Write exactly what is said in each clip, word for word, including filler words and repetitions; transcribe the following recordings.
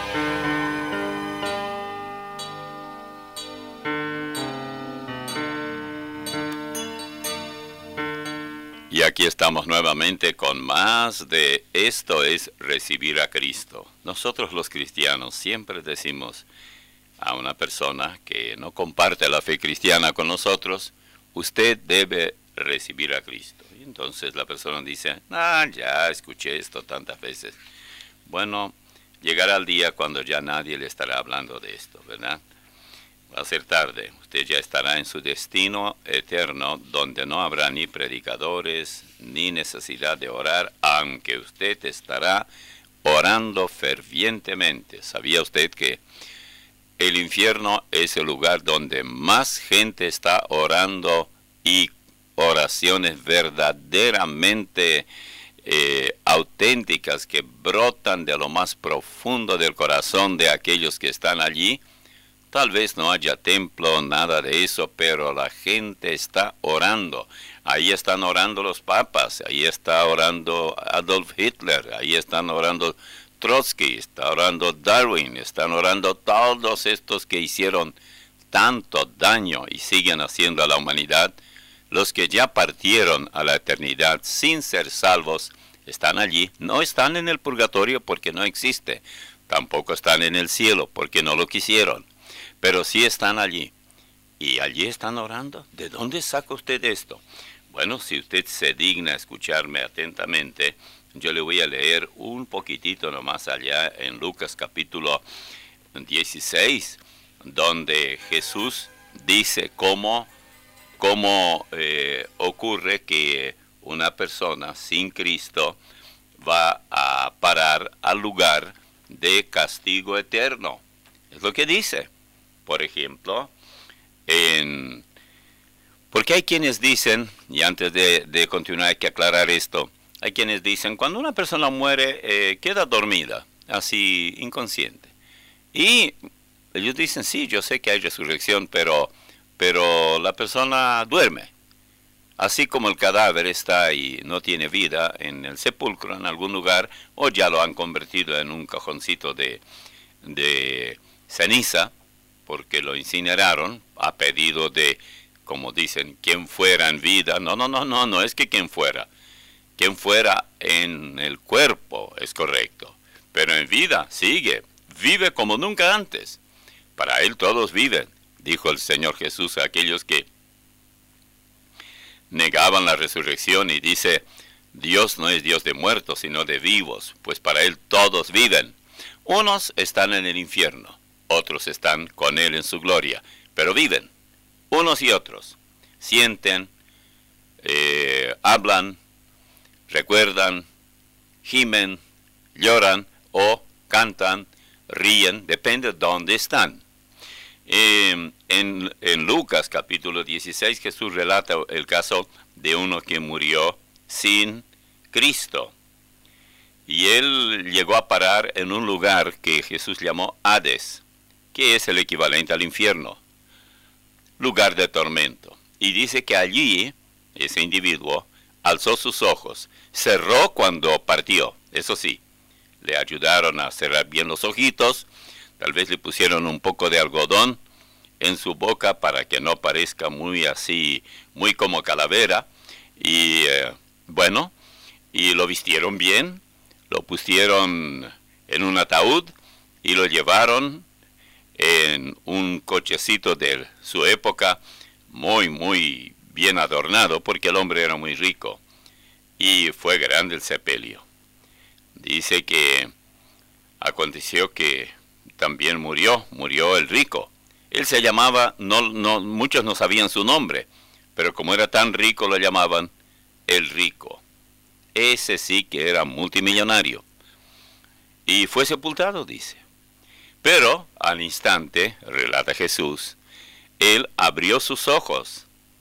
Y aquí estamos nuevamente con más de Esto es Recibir a Cristo. Nosotros los cristianos siempre decimos a una persona que no comparte la fe cristiana con nosotros, usted debe recibir a Cristo. Y entonces la persona dice, ah, ya escuché esto tantas veces. Bueno, llegará el día cuando ya nadie le estará hablando de esto, ¿verdad? Va a ser tarde. Usted ya estará en su destino eterno, donde no habrá ni predicadores, ni necesidad de orar, aunque usted estará orando fervientemente. ¿Sabía usted que el infierno es el lugar donde más gente está orando y oraciones verdaderamente eh, auténticas que brotan de lo más profundo del corazón de aquellos que están allí? Tal vez no haya templo, nada de eso, pero la gente está orando. Ahí están orando los papas, ahí está orando Adolf Hitler, ahí están orando Trotsky, está orando Darwin, están orando todos estos que hicieron tanto daño y siguen haciendo a la humanidad. Los que ya partieron a la eternidad sin ser salvos están allí. No están en el purgatorio porque no existe. Tampoco están en el cielo porque no lo quisieron. Pero sí están allí. Y allí están orando. ¿De dónde saca usted esto? Bueno, si usted se digna escucharme atentamente, yo le voy a leer un poquitito nomás allá en Lucas capítulo dieciséis, donde Jesús dice cómo, cómo eh, ocurre que una persona sin Cristo va a parar al lugar de castigo eterno. Es lo que dice. Por ejemplo, en, porque hay quienes dicen, y antes de, de continuar hay que aclarar esto, hay quienes dicen, cuando una persona muere, eh, queda dormida, así inconsciente. Y ellos dicen, sí, yo sé que hay resurrección, pero, pero la persona duerme. Así como el cadáver está y no tiene vida en el sepulcro, en algún lugar, o ya lo han convertido en un cajoncito de, de ceniza, porque lo incineraron a pedido de, como dicen, quien fuera en vida. No, no, no, no, no es que quien fuera. Quien fuera en el cuerpo es correcto, pero en vida sigue, vive como nunca antes. Para él todos viven, dijo el Señor Jesús a aquellos que negaban la resurrección, y dice, Dios no es Dios de muertos, sino de vivos, pues para él todos viven. Unos están en el infierno, otros están con él en su gloria, pero viven, unos y otros, sienten, eh, hablan, recuerdan, gimen, lloran o cantan, ríen, depende de dónde están. Eh, en, en Lucas capítulo dieciséis, Jesús relata el caso de uno que murió sin Cristo. Y él llegó a parar en un lugar que Jesús llamó Hades, que es el equivalente al infierno, lugar de tormento. Y dice que allí, ese individuo alzó sus ojos, cerró cuando partió, eso sí, le ayudaron a cerrar bien los ojitos, tal vez le pusieron un poco de algodón en su boca para que no parezca muy así, muy como calavera, y eh, bueno, y lo vistieron bien, lo pusieron en un ataúd y lo llevaron en un cochecito de su época, muy, muy bien adornado, porque el hombre era muy rico, y fue grande el sepelio. Dice que aconteció que también murió, murió el rico. Él se llamaba, no, no, muchos no sabían su nombre, pero como era tan rico lo llamaban el rico. Ese sí que era multimillonario. Y fue sepultado, dice. Pero al instante, relata Jesús, él abrió sus ojos.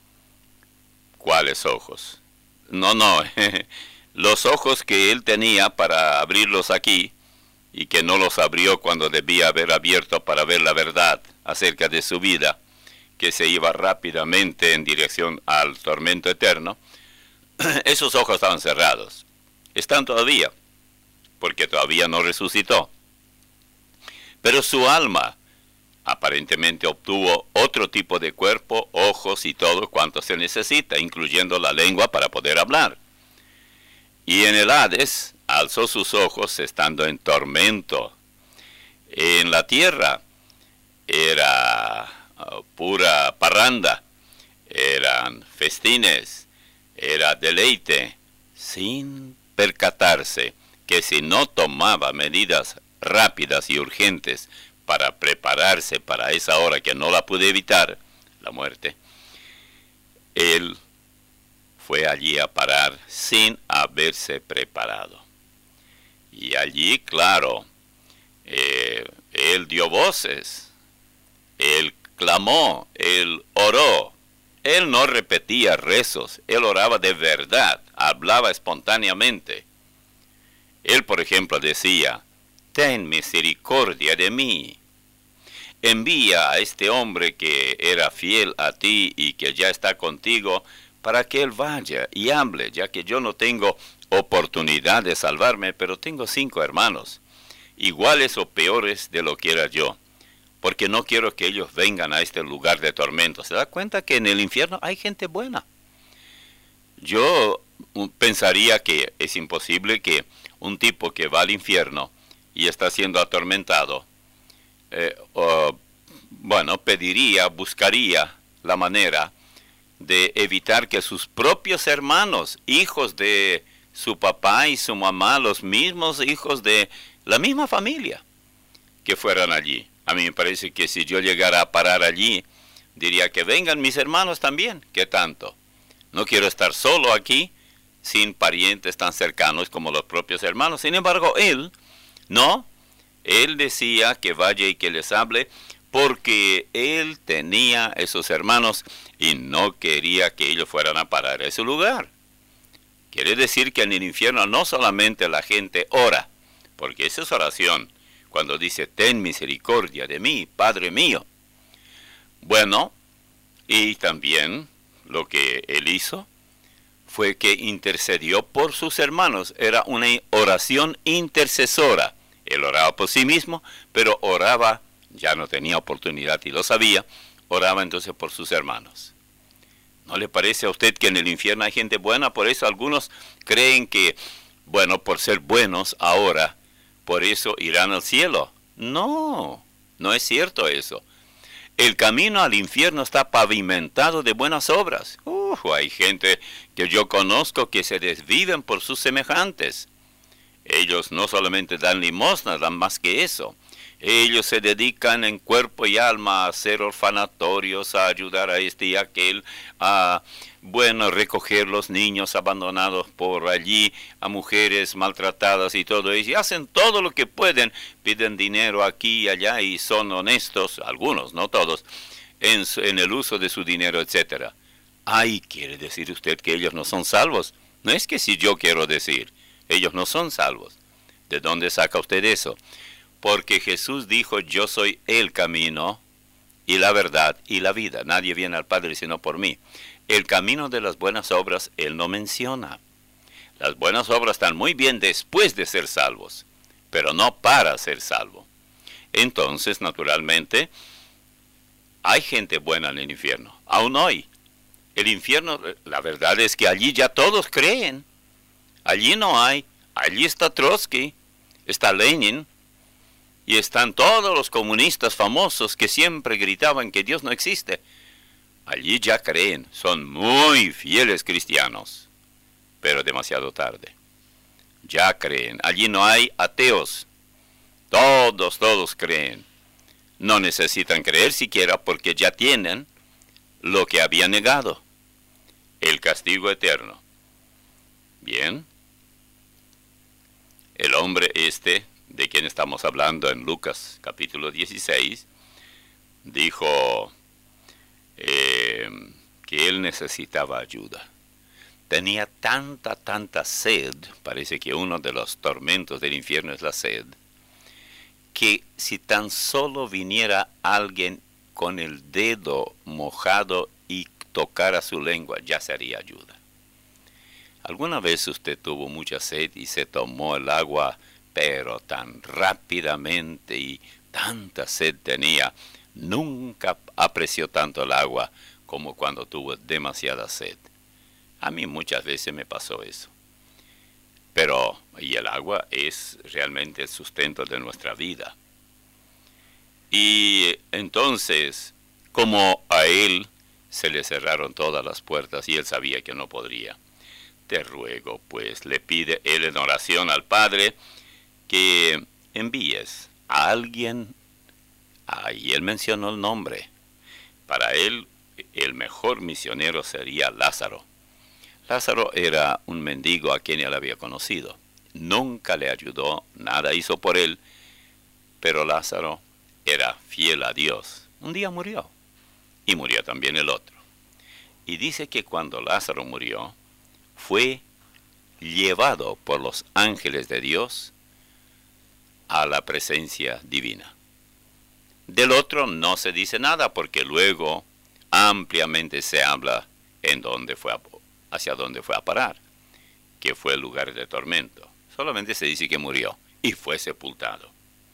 ¿Cuáles ojos? No, no, los ojos que él tenía para abrirlos aquí, y que no los abrió cuando debía haber abierto para ver la verdad acerca de su vida, que se iba rápidamente en dirección al tormento eterno. Esos ojos estaban cerrados. Están todavía, porque todavía no resucitó. Pero su alma aparentemente obtuvo otro tipo de cuerpo, ojos y todo cuanto se necesita, incluyendo la lengua para poder hablar. Y en el Hades alzó sus ojos estando en tormento. En la tierra era uh, pura parranda, eran festines, era deleite, sin percatarse que si no tomaba medidas rápidas y urgentes para prepararse para esa hora que no la pude evitar, la muerte, él fue allí a parar sin haberse preparado. Y allí, claro, eh, él dio voces, él clamó, él oró. Él no repetía rezos, él oraba de verdad, hablaba espontáneamente. Él, por ejemplo, decía, ten misericordia de mí. Envía a este hombre que era fiel a ti y que ya está contigo para que él vaya y hable, ya que yo no tengo oportunidad de salvarme, pero tengo cinco hermanos, iguales o peores de lo que era yo, porque no quiero que ellos vengan a este lugar de tormento. ¿Se da cuenta que en el infierno hay gente buena? Yo pensaría que es imposible que un tipo que va al infierno y está siendo atormentado, eh, oh, bueno, pediría, buscaría la manera de evitar que sus propios hermanos, hijos de su papá y su mamá, los mismos hijos de la misma familia, que fueran allí. A mí me parece que si yo llegara a parar allí, diría que vengan mis hermanos también. ¿Qué tanto? No quiero estar solo aquí, sin parientes tan cercanos como los propios hermanos. Sin embargo, él, no, él decía que vaya y que les hable, porque él tenía esos hermanos y no quería que ellos fueran a parar a ese lugar. Quiere decir que en el infierno no solamente la gente ora, porque esa es oración, cuando dice, ten misericordia de mí, Padre mío. Bueno, y también lo que él hizo fue que intercedió por sus hermanos. Era una oración intercesora. Él oraba por sí mismo, pero oraba, ya no tenía oportunidad y lo sabía, oraba entonces por sus hermanos. ¿No le parece a usted que en el infierno hay gente buena? Por eso algunos creen que, bueno, por ser buenos ahora, por eso irán al cielo. No, no es cierto eso. El camino al infierno está pavimentado de buenas obras. Uh, hay gente que yo conozco que se desviven por sus semejantes. Ellos no solamente dan limosna, dan más que eso. Ellos se dedican en cuerpo y alma a hacer orfanatorios, a ayudar a este y aquel, a, bueno, recoger los niños abandonados por allí, a mujeres maltratadas y todo eso. Y hacen todo lo que pueden, piden dinero aquí y allá y son honestos, algunos, no todos, en, su, en el uso de su dinero, etcétera. Ay, ¿quiere decir usted que ellos no son salvos? No es que si yo quiero decir, ellos no son salvos. ¿De dónde saca usted eso? Porque Jesús dijo, yo soy el camino y la verdad y la vida. Nadie viene al Padre sino por mí. El camino de las buenas obras, Él no menciona. Las buenas obras están muy bien después de ser salvos, pero no para ser salvo. Entonces, naturalmente, hay gente buena en el infierno. Aún hoy. El infierno, la verdad es que allí ya todos creen. Allí no hay. Allí está Trotsky, está Lenin, y están todos los comunistas famosos que siempre gritaban que Dios no existe. Allí ya creen, son muy fieles cristianos, pero demasiado tarde. Ya creen, allí no hay ateos. Todos, todos creen. No necesitan creer siquiera porque ya tienen lo que habían negado, el castigo eterno. Bien, el hombre este, de quien estamos hablando en Lucas capítulo dieciséis, dijo eh, que él necesitaba ayuda. Tenía tanta, tanta sed, parece que uno de los tormentos del infierno es la sed, que si tan solo viniera alguien con el dedo mojado y tocara su lengua, ya sería ayuda. ¿Alguna vez usted tuvo mucha sed y se tomó el agua pero tan rápidamente y tanta sed tenía. Nunca apreció tanto el agua como cuando tuvo demasiada sed. A mí muchas veces me pasó eso. Pero, y el agua es realmente el sustento de nuestra vida. Y entonces, como a él se le cerraron todas las puertas y él sabía que no podría, te ruego, pues, le pide él en oración al Padre que envíes a alguien. Ahí él mencionó el nombre. Para él, el mejor misionero sería Lázaro. Lázaro era un mendigo a quien él había conocido. Nunca le ayudó, nada hizo por él, pero Lázaro era fiel a Dios. Un día murió, y murió también el otro. Y dice que cuando Lázaro murió, fue llevado por los ángeles de Dios a la presencia divina. Del otro no se dice nada, porque luego ampliamente se habla en dónde fue a, hacia dónde fue a parar, que fue el lugar de tormento. Solamente se dice que murió y fue sepultado.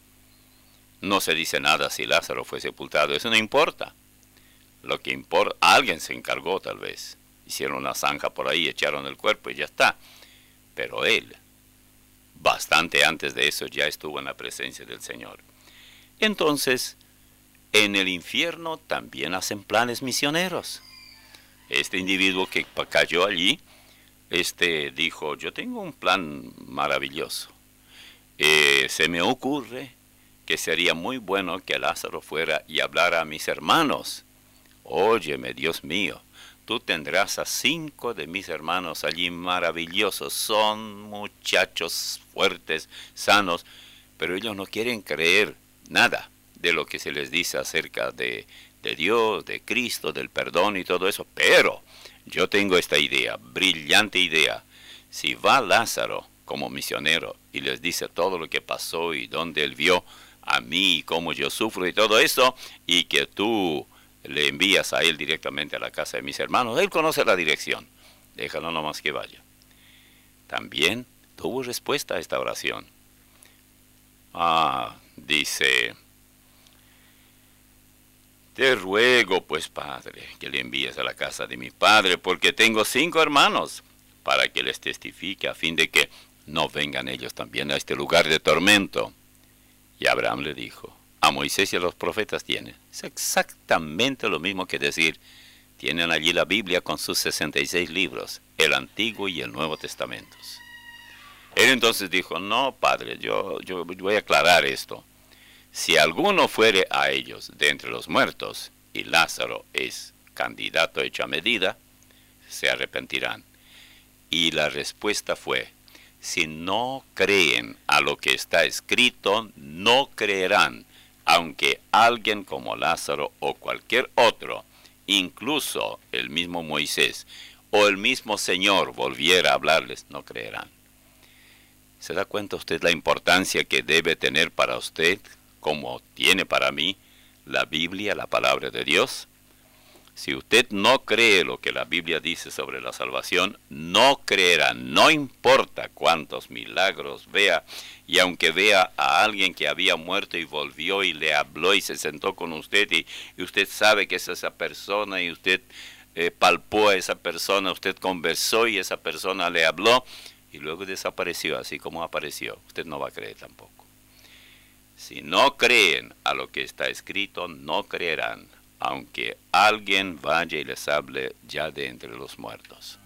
No se dice nada si Lázaro fue sepultado, eso no importa. Lo que importa, alguien se encargó tal vez. Hicieron una zanja por ahí, echaron el cuerpo y ya está. Pero él, bastante antes de eso, ya estuvo en la presencia del Señor. Entonces, en el infierno también hacen planes misioneros. Este individuo que cayó allí, este dijo, yo tengo un plan maravilloso. Eh, se me ocurre que sería muy bueno que Lázaro fuera y hablara a mis hermanos. Óyeme, Dios mío, tú tendrás a cinco de mis hermanos allí maravillosos. Son muchachos fuertes, sanos, pero ellos no quieren creer nada de lo que se les dice acerca de, de Dios, de Cristo, del perdón y todo eso. Pero yo tengo esta idea, brillante idea. Si va Lázaro como misionero y les dice todo lo que pasó y dónde él vio a mí y cómo yo sufro y todo eso, y que tú le envías a él directamente a la casa de mis hermanos, él conoce la dirección, déjalo nomás que vaya. También tuvo respuesta a esta oración. Ah, dice, te ruego pues, Padre, que le envíes a la casa de mi padre, porque tengo cinco hermanos, para que les testifique, a fin de que no vengan ellos también a este lugar de tormento. Y Abraham le dijo, a Moisés y a los profetas tienen. Es exactamente lo mismo que decir, tienen allí la Biblia con sus sesenta y seis libros, el Antiguo y el Nuevo Testamentos. Él entonces dijo, no, Padre, yo, yo voy a aclarar esto. Si alguno fuere a ellos de entre los muertos, y Lázaro es candidato hecho a medida, se arrepentirán. Y la respuesta fue, si no creen a lo que está escrito, no creerán, aunque alguien como Lázaro o cualquier otro, incluso el mismo Moisés o el mismo Señor volviera a hablarles, no creerán. ¿Se da cuenta usted la importancia que debe tener para usted, como tiene para mí, la Biblia, la palabra de Dios? Si usted no cree lo que la Biblia dice sobre la salvación, no creerá, no importa cuántos milagros vea, y aunque vea a alguien que había muerto y volvió y le habló y se sentó con usted, y, y usted sabe que es esa persona, y usted eh, palpó a esa persona, usted conversó y esa persona le habló, y luego desapareció, así como apareció, usted no va a creer tampoco. Si no creen a lo que está escrito, no creerán, aunque alguien vaya y les hable ya de entre los muertos.